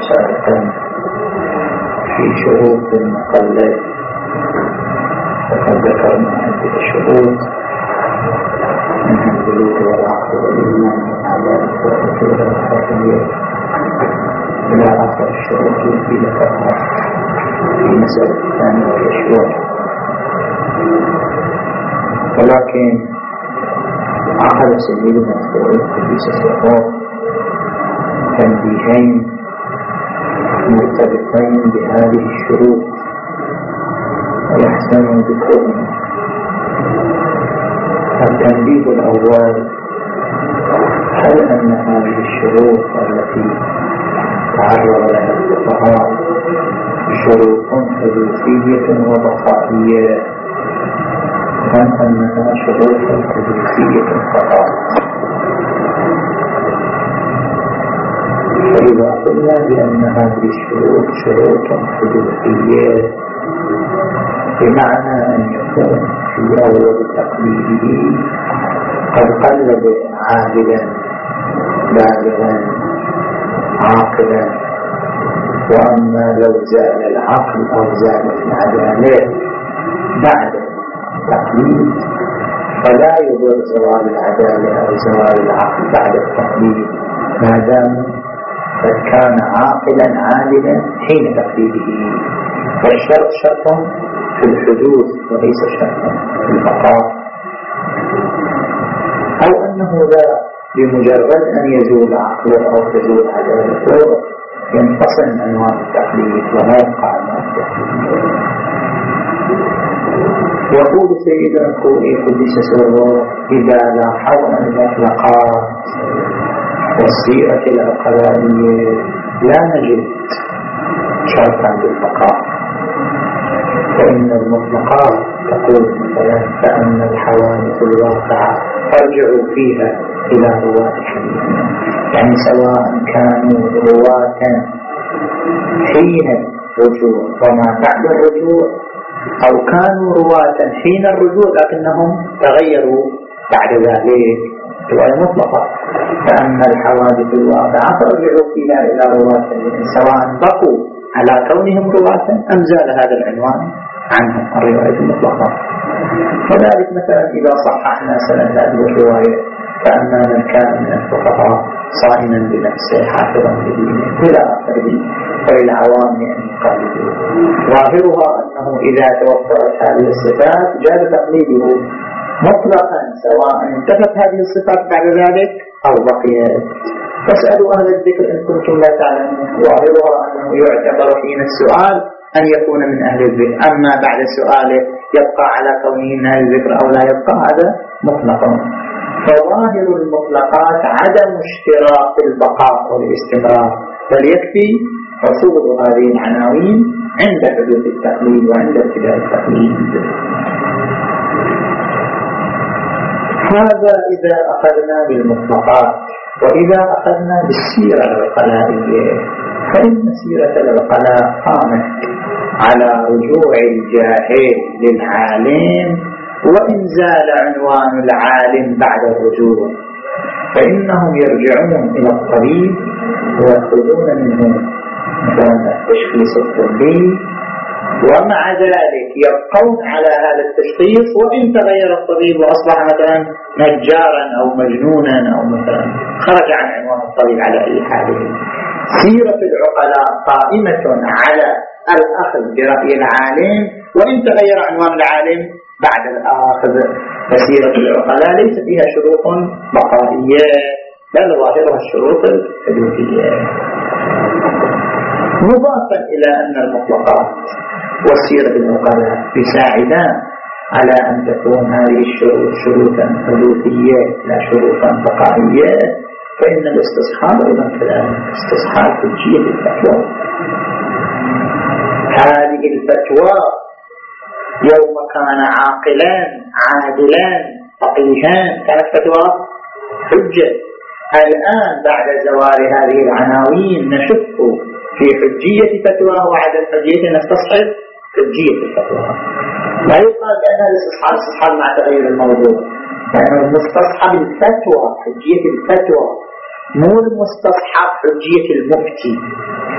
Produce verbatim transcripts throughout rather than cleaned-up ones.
سابقا في شروط المقلد، وقد ذكرنا عدة شروط منها البلوغ والعقل والإيمان والعدالة والرجولة والحرية إلى آخر الشروط التي ذكرها في مسألة الثانية والعشرون. ولكن أخذ سيدنا الخوي قديس السرور تنبيهين مرتبطين بهذه الشروط ويحسن ذكرهما. التنبيه الأول: هل أن هذه الشروط التي تعرض لها الفقهاء شروط حدوثية وبقائية أم أنها شروط حدوثية فقط؟ فإذا قلنا بأن هذه الشروط شروط حدوثية بمعنى أن يكون في أول تقليده قد قلد عادلا بالغا عاقلا، وأما لو زال العقل أو زالت العدالة بعد التقليد فلا يضر زوال العدالة أو زوال العقل بعد التقليد ما دام قد كان عاقلا عادلا حين تقليده. فالشرط شرط في الحدوث وليس شرطا في البقاء، أو أنه لا بمجرد أن يزول عقله أو تزول عدالته ينفصل عنوان التقليد ولا يبقى عنوان التقليد. يقول سيدنا الخوئي قدس سره: إذا لاحظنا المطلقات والسيرة العقلائية لا نجد شرطا بالبقاء، فإن المطلقات تقول مثلا فأن الحوادث الواقعة ارجعوا فيها إلى رواة حديثنا، يعني سواء كانوا رواة حين الرجوع وما بعد الرجوع أو كانوا رواة حين الرجوع لكنهم تغيروا بعد ذلك، رواية مطلقة. فأن الحوادث الواقعة ارجعوا فيها إلى رواة حديثنا، سواء بقوا على كونهم رواة أم زال هذا العنوان عنهم الرواية المطلقة. وذلك مثلا إذا صححنا سند هذه الرواية فأما من كان من الفقهاء صائما بنفسه حافظا بدينه إلى آخره فللعوام أن يقلدوه. ظاهرها أنه إذا توفرت هذه الصفات جاز تقليده مطلقا سواء انتفت هذه الصفات بعد ذلك أو بقيت. فاسألوا أهل الذكر إن كنتم لا تعلمون. ظاهرها أنه يعتبر حين السؤال أن يكون من أهل الذكر، أما بعد سؤاله يبقى على كونه من أهل الذكر أو لا يبقى هذا مطلقا. فظاهر المطلقات عدم اشتراط البقاء والاستمرار، بل يكفي حصول هذه العناوين عند حدوث التقليد وعند ابتداء التقليد. هذا إذا أخذنا بالمطلقات. وإذا أخذنا بالسيرة العقلائية فإن سيرة العقلاء قامت على رجوع الجاهل للعالم، وإن زال عنوان العالم بعد الرجوع فإنهم يرجعون إلى الطبيب ويأخذون منه مثلا التشخيص الطبي، ومع ذلك يبقون على هذا التشخيص وإن تغير الطبيب وأصبح مثلا نجارا أو مجنونا أو مثلا خرج عن عنوان الطبيب على أي حال. سيرة العقلاء قائمة على الأخذ برأي العالم وإن تغير عنوان العالم بعد الآخذ. فسيرة العقلاء ليس فيها شروط بقائية بل ظاهرها الشروط الحدوثية. مضافا إلى أن المطلقات والسيرة العقلاء يساعدان على أن تكون هذه الشروط شروطا حدوثية لا شروطا بقائية، فإن الاستصحاب أيضا كذلك استصحاب حجية الفتوى. هذه الفتوى يوم كان عاقلا عادلا فقيها كانت فتوى حجة. الآن بعد زوال هذه العناوين نشك في حجية فتوى وعدم حجية، نستصحب حجية الفتوى. لا يقال بأن الاستصحاب استصحاب مع تغيير الموضوع، لأن يعني المستصحب الفتوى حجية الفتوى مو المستصحب حجية المفتي.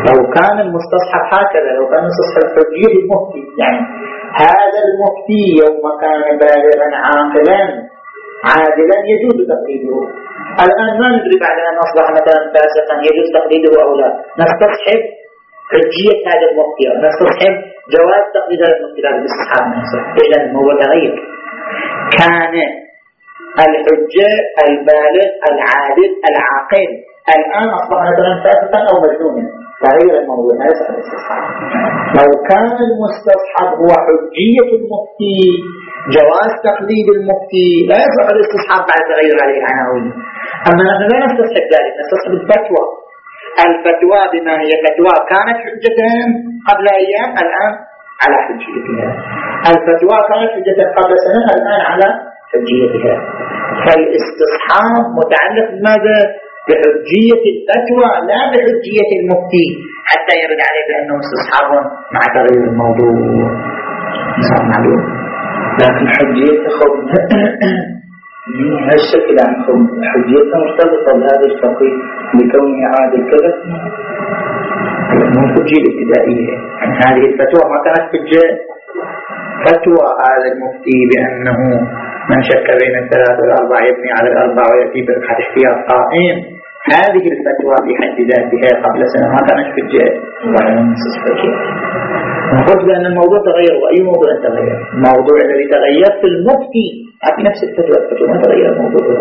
لو كان المستصحب هكذا، لو كان مستصحب حجية المفتي، يعني هذا المفتي يوم كان بالغا عاقلا عادلا يجوز تقليده. الآن ما ندري بعد أن أصبح مثلا فاسقا يجوز تقليده أو لا. نستصحب حجية هذا المفتي أو نستصحب جواز تقليد هذا المفتي، هذا الاستصحاب نحصل. إذن هو تغير. كان الحجة البالغ العادل العاقل، الآن أصبح مثلا فاسقا أو مجنونا، تغير الموضوع، ما يصح الاستصحاب. لو كان المستصحب هو حجية المفتي جواز تقليد المفتي، لا يصح الاستصحاب بعد تغير هذه العناوين. أما نحن لا نستصحب ذلك، نستصحب الفتوى. الفتوى بما هي فتوى كانت حجة قبل أيام، الآن على حجيتها. الفتوى كانت حجة قبل سنة، الآن على حجيتها. فالاستصحاب متعلق بماذا؟ بحجية الفتوى لا بحجية المفتي، حتى يرد عليه بأنه استصحاب مع تغيير الموضوع. نعم معلوم. لكن حجية خب من هالشكل عن خب حجية مرتبطة بهذا الفقيه لكونه عادل كذا، من الحجية الابتدائية. يعني هذه الفتوى ما كانت حجة. فتوى هذا المفتي بأنه من شك بين الثلاث والأربع يبني على الأربع ويأتي بركعة احتياط قائم، هذه الفتوى بحد ذاتها قبل سنة ما كانت حجة ولا نص حجة. نقول بأن الموضوع تغير. وأي موضوع تغير؟ الموضوع الذي تغير في المفتي في نفس الفتوى. الفتوى ما تغير الموضوع.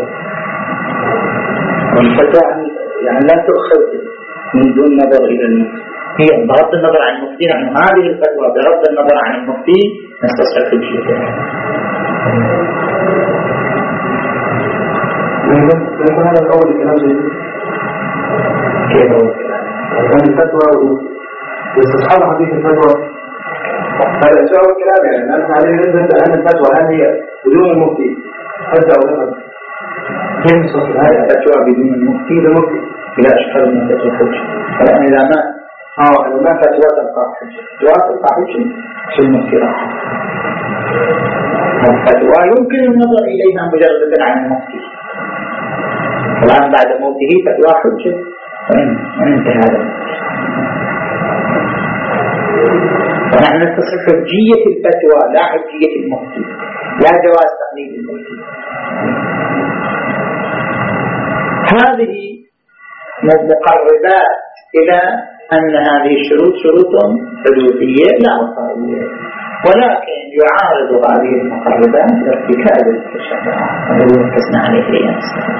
والفتوى يعني لا تؤخذ من دون نظر إلى المفتي، هي بغض النظر عن المفتي. نحن هذه الفتوى بغض النظر عن المفتي نستصحب حجيتها. لكن هذا الأول الكلام جديد. كيف هو الكلام؟ يعني الفتوى واستصحاب حديث الفتوى هذا جواب الكلام. يعني أنت عليه نسبة أن الفتوى هذه بدون المفتي حتى أو نفس كيف نصف هذه الفتوى بدون المفتي؟ المفتي لا أشهر من فتوى حجة. فلأن إذا ما آه إذا ما فتوى تبقى حجة، فتوى تبقى حجة في المفتي راح. الفتوى يمكن النظر إليها مجرد عن المفتي. الآن بعد موته فتوى حجة، وين انتهى هذا؟ فنحن نستصحب حجية الفتوى لا حجية المفتي، لا جواز تقليد المفتي. هذه مقربات إلى أن هذه الشروط شروط حدوثية لا وقائية، ولكن يعارض هذه المقربات ارتكاز المتشرعات الذي ركزنا عليه اليوم.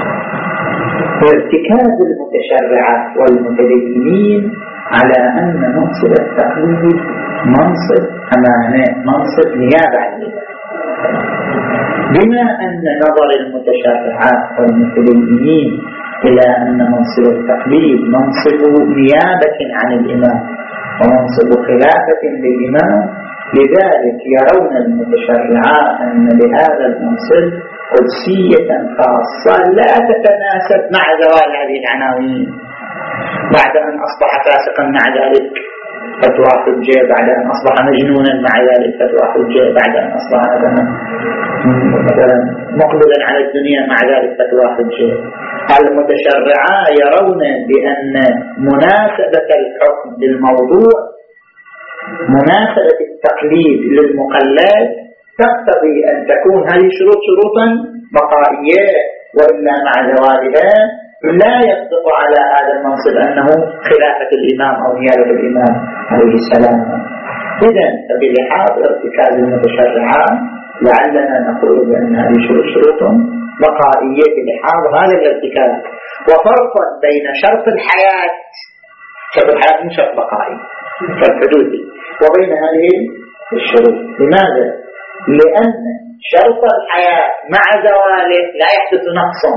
وارتكاز المتشرعات والمتدينين على أن منصب التقليد منصب أمانة، منصب نيابة عن الإمام. بما أن نظر المتشرعات والمتدينين إلى أن منصب التقليد منصب نيابة عن الإمام ومنصب خلافة للإمام، لذلك يرون المتشرعات أن لهذا المنصب قدسية خاصة لا تتناسب مع زوال هذه العناوين. بعد أن أصبح فاسقا مع ذلك فتوى حجة، بعد أن أصبح مجنونا مع ذلك فتوى حجة، بعد أن أصبح مثلا مقبلا على الدنيا مع ذلك فتوى حجة. المتشرعات يرون بأن مناسبة الحكم للموضوع، مناسبة التقليد للمقلد، تقتضي أن تكون هذه الشروط شروطا بقائية، وإلا مع زوالها لا يصدق على هذا المنصب أنه خلافة الإمام أو نيابة الإمام عليه السلام. إذن بلحاظ ارتكاز المتشرعات لعلنا نقول بأن هذه شروط شروط بقائية بلحاظ هذا الارتكاز. وفرق بين شرط الحياة، شرط الحياة من شرط بقائي شرط حدوثي، وبين هذه الشروط. لماذا؟ لأن شرط الحياة مع زواله لا يحدث نقصا،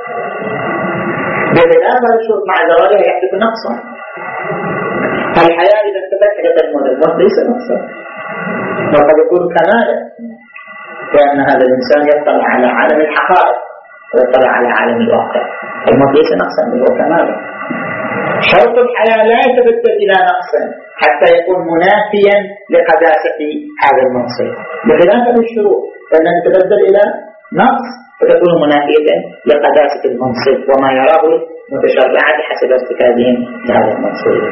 بخلاف الشروط مع زوالها يحدث نقصا. الحياة إذا انتفت حدث الموت، الموت ليس نقصا، وقد يكون كمالا، لأن هذا الإنسان يطلع على عالم الحقائق ويطلع على عالم الواقع. الموت ليس نقصا، هو كمالا. شرط الحياة لا يتبدل إلى نقص حتى يكون منافيا لقداسة هذا المنصب، بخلاف الشروط فإنها تتبدل إلى نقص فتكون منافية لقداسة المنصب وما يراه متشرعة حسب ارتكابهم لهذا المقصود.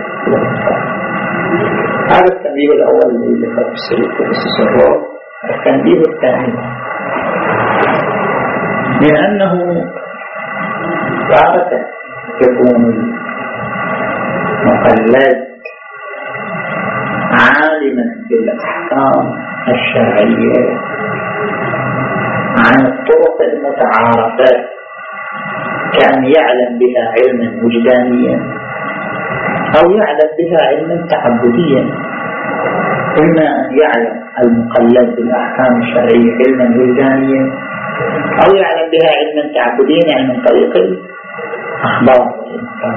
هذا التنبيه الأول الذي ذكره السيد قدس سره. التنبيه الثاني لأنه تارة يكون المقلد عالما بالأحكام الشرعية عن الطرق المتعارفة كأن يعلم بها علما وجدانيا أو يعلم بها علما تعبديا. إما أن يعلم المقلد بالأحكام الشرعية علما وجدانيا أو يعلم بها علما تعبديا، يعني من طريق الأخبار والإنكار.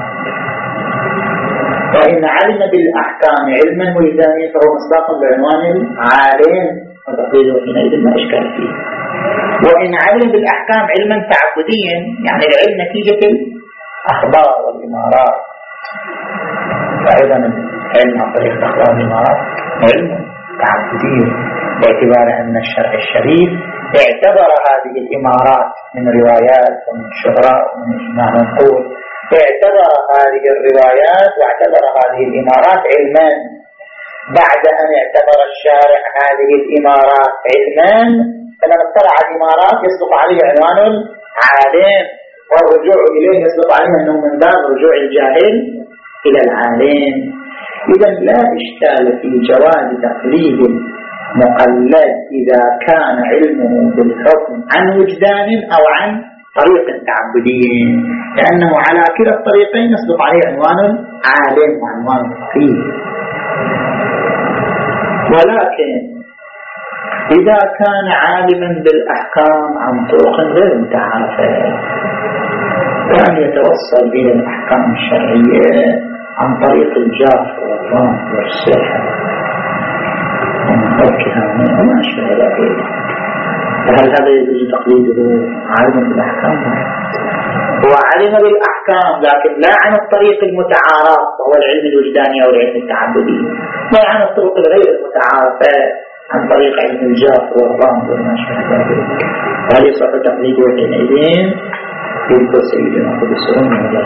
وإن علم بالأحكام علما وجدانيا فهو مصداق بعنوان العالم وتقليده حينئذ ما إشكال فيه. وإن علم بالأحكام علما تعبديا، يعني العلم نتيجة الأخبار والإمارات، فأيضا العلم عن طريق الأخبار والإمارات علم تعبدي، باعتبار أن الشرع الشريف اعتبر هذه الإمارات من روايات ومن شهرة ومن إجماع منقول، اعتبر هذه الروايات واعتبر هذه الإمارات علما. بعد أن اعتبر الشارع هذه الإمارات علما، فلما اطلع الإمارات يصدق عليه عنوان العالم، والرجوع إليه يصدق عليه أنه من باب رجوع الجاهل إلى العالم. إذا لا إشكال في جواز تقليد المقلد إذا كان علمه بالحكم عن وجدان أو عن طريق تعبدي، لأنه على كلا الطريقين يصدق عليه عنوان عالم وعنوان فقيه. ولكن إذا كان عالما بالأحكام عن طرق غير متعارفة، كان يتوصل إلى الأحكام الشرعية عن طريق الجاف والرمز والسحر والكهانة وما أشبه ذلك. فهل هذا يجوز تقليده عالما بالأحكام؟ هو علم بالأحكام لكن لا عن الطريق المتعارف وهو العلم الوجداني أو العلم التعبدي، لا عن الطرق الغير المتعارفة عن طريق علم الجاف والرمز وما أشبه ذلك. وهل يصح تقليده حينئذ؟ يذكر سيدنا قدس سره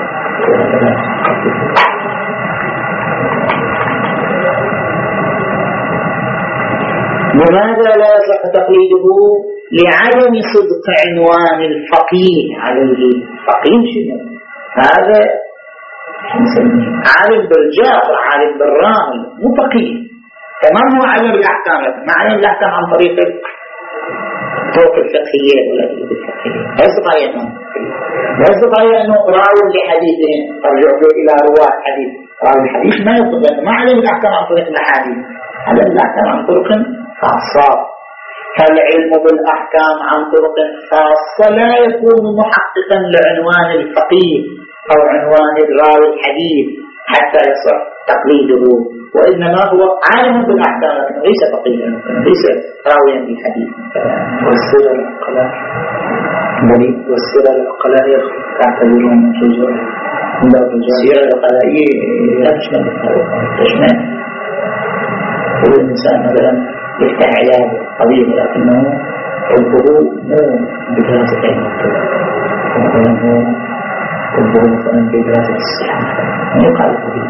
لماذا لا يصح تقليده؟ لعدم صدق عنوان الفقيه عليه. فقيه شنو؟ هذا نسميه عالم بالجاف وعالم بالرامل، مو فقيه. تمام هو علم بالأحكام، ما علم بالأحكام عن طريق الطرق الفقهية ولا الفقهية. لا يصدق عليه أنه لا يصدق عليه أنه راوي لحديثهم، أرجع إلى رواة حديث. راوي الحديث ما يصدق لأنه ما علم بالأحكام عن طريق الأحاديث، علم بالأحكام عن طرق خاصة. فالعلم بالأحكام عن طرق خاصة لا يكون محققا لعنوان الفقيه أو عنوان الراوي الحديث حتى يصح تقليده، وإنما هو عالم بالأحكام لكن ليس فقيها، ليس راويا للحديث. والسيرة العقلاء بني والسيرة العقلاء تعتبرون جزء من السيرة العقلائية لا تشمل تشمل كل إنسان مثلا يفتح عيادة طبيب لكنه حبه مو بدراسة علم الطب، مثلا هو حبه مثلا بدراسة الصحة ما يقال طبيب،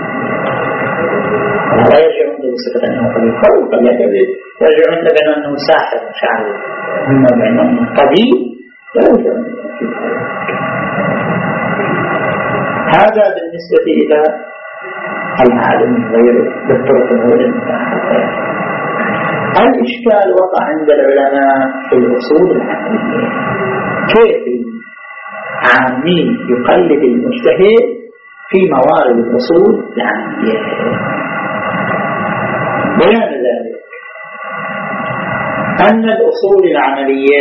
لا يرجع عنده بصفة أنه طبيب، فهو يرجع عنده بأنه ساحر شاعر، أما بأنه طبيب لا يرجع عنده. هذا بالنسبة إلى العالم غير بالطرق غير المتعارفة. الإشكال وقع عند العلماء في الأصول العملية، كيف العامي يقلد المجتهد في موارد الأصول العملية. بيان ذلك أن الأصول العملية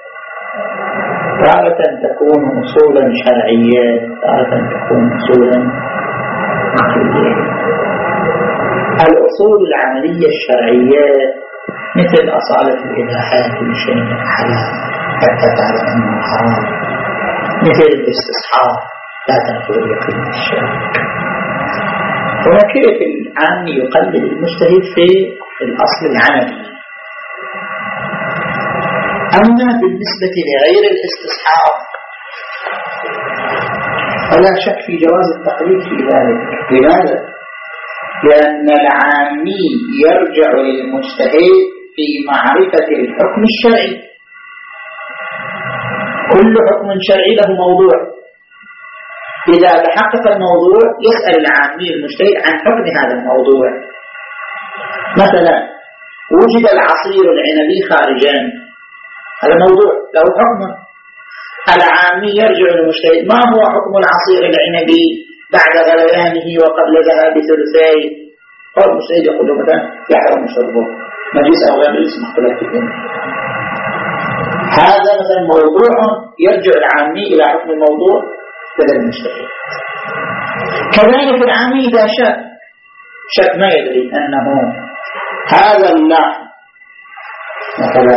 تارة تكون أصولا شرعية، تارة تكون أصولا عقلية. الأصول العملية الشرعية مثل أصالة الإباحات لشيء حلال حتى تعلم أنه حرام، مثل الاستصحاب لا تنفذ اليقين الشرعي. وكيف العام يقلد المجتهد في الأصل العملي. أما بالنسبة لغير الاستصحاب ولا شك في جواز التقليد في ذلك. لماذا؟ لأن العامي يرجع للمجتهد في معرفة الحكم الشرعي. كل حكم شرعي له موضوع، إذا تحقق الموضوع يسأل العامي المجتهد عن حكم هذا الموضوع. مثلا وجد العصير العنبي خارجا، هذا موضوع له حكم. العامي يرجع للمجتهد ما هو حكم العصير العنبي بعد غليانه وقبل ذهاب ثلثيه؟ قال المجتهد يقول له مثلا يحرم شربه، مجلس أو غير مجلس مختلف فيه. هذا مثلا موضوع يرجع العامي إلى حكم الموضوع بدل المجتهد. كذلك العامي إذا شك شك ما يدري أنه هذا اللحم مثلا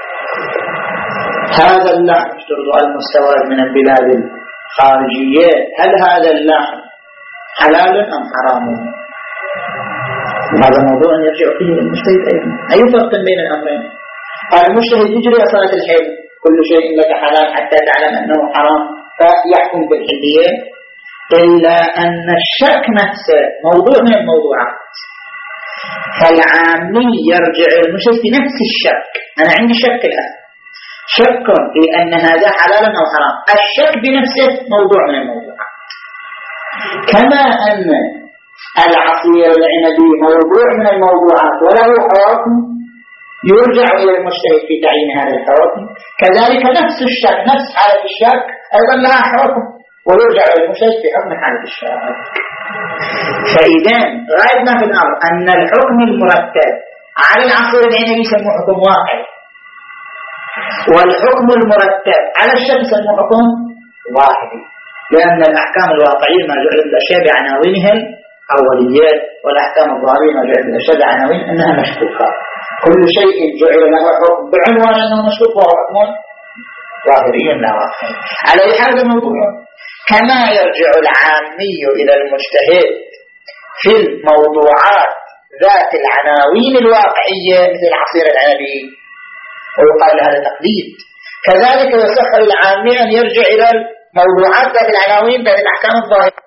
هذا اللحم اشترط المستورد من البلاد الخارجية، هل هذا اللحم حلال أم حرام؟ هذا موضوع يرجع فيه المجتهد أيضا. أي فرق بين الأمرين؟ المجتهد يجري صلاة الحل، كل شيء لك حلال حتى تعلم أنه حرام فيحكم بالحلية، إلا أن الشك نفسه موضوع من الموضوعات. فالعامي يرجع المجتهد في نفس الشك. أنا عندي شك الآن، شك في أن هذا حلال أو حرام، الشك بنفسه موضوع من الموضوعات. كما أن العصير العنبي موضوع من الموضوعات وله حكم يرجع إلى المجتهد في تعيين هذا الحكم، كذلك نفس الشك نفس حالة الشك أيضا لها حكم ويرجع إلى المجتهد في حكم حالة الشك. فإذا غاية ما في الأمر أن الحكم المرتب على العصير العنبي يسمى حكم واقع، والحكم المرتب على الشك يسمى حكم واحد، لأن الأحكام الواقعية ما جعلت الأشياء بعناوينها الأوليات، والأحكام الظاهرية ما جعلت الأشياء بعناوين أنها مشكوكة. كل شيء جعل له حكم بعنوان أنه مشكوك وهو حكم ظاهري لا واقعي. على هذا الموضوع كما يرجع العامي إلى المجتهد في الموضوعات ذات العناوين الواقعية مثل العصير العنبي ويقال هذا تقليد، كذلك يصح للعامي أن يرجع إلى الموضوعات ذات العناوين ذات الأحكام الظاهرة.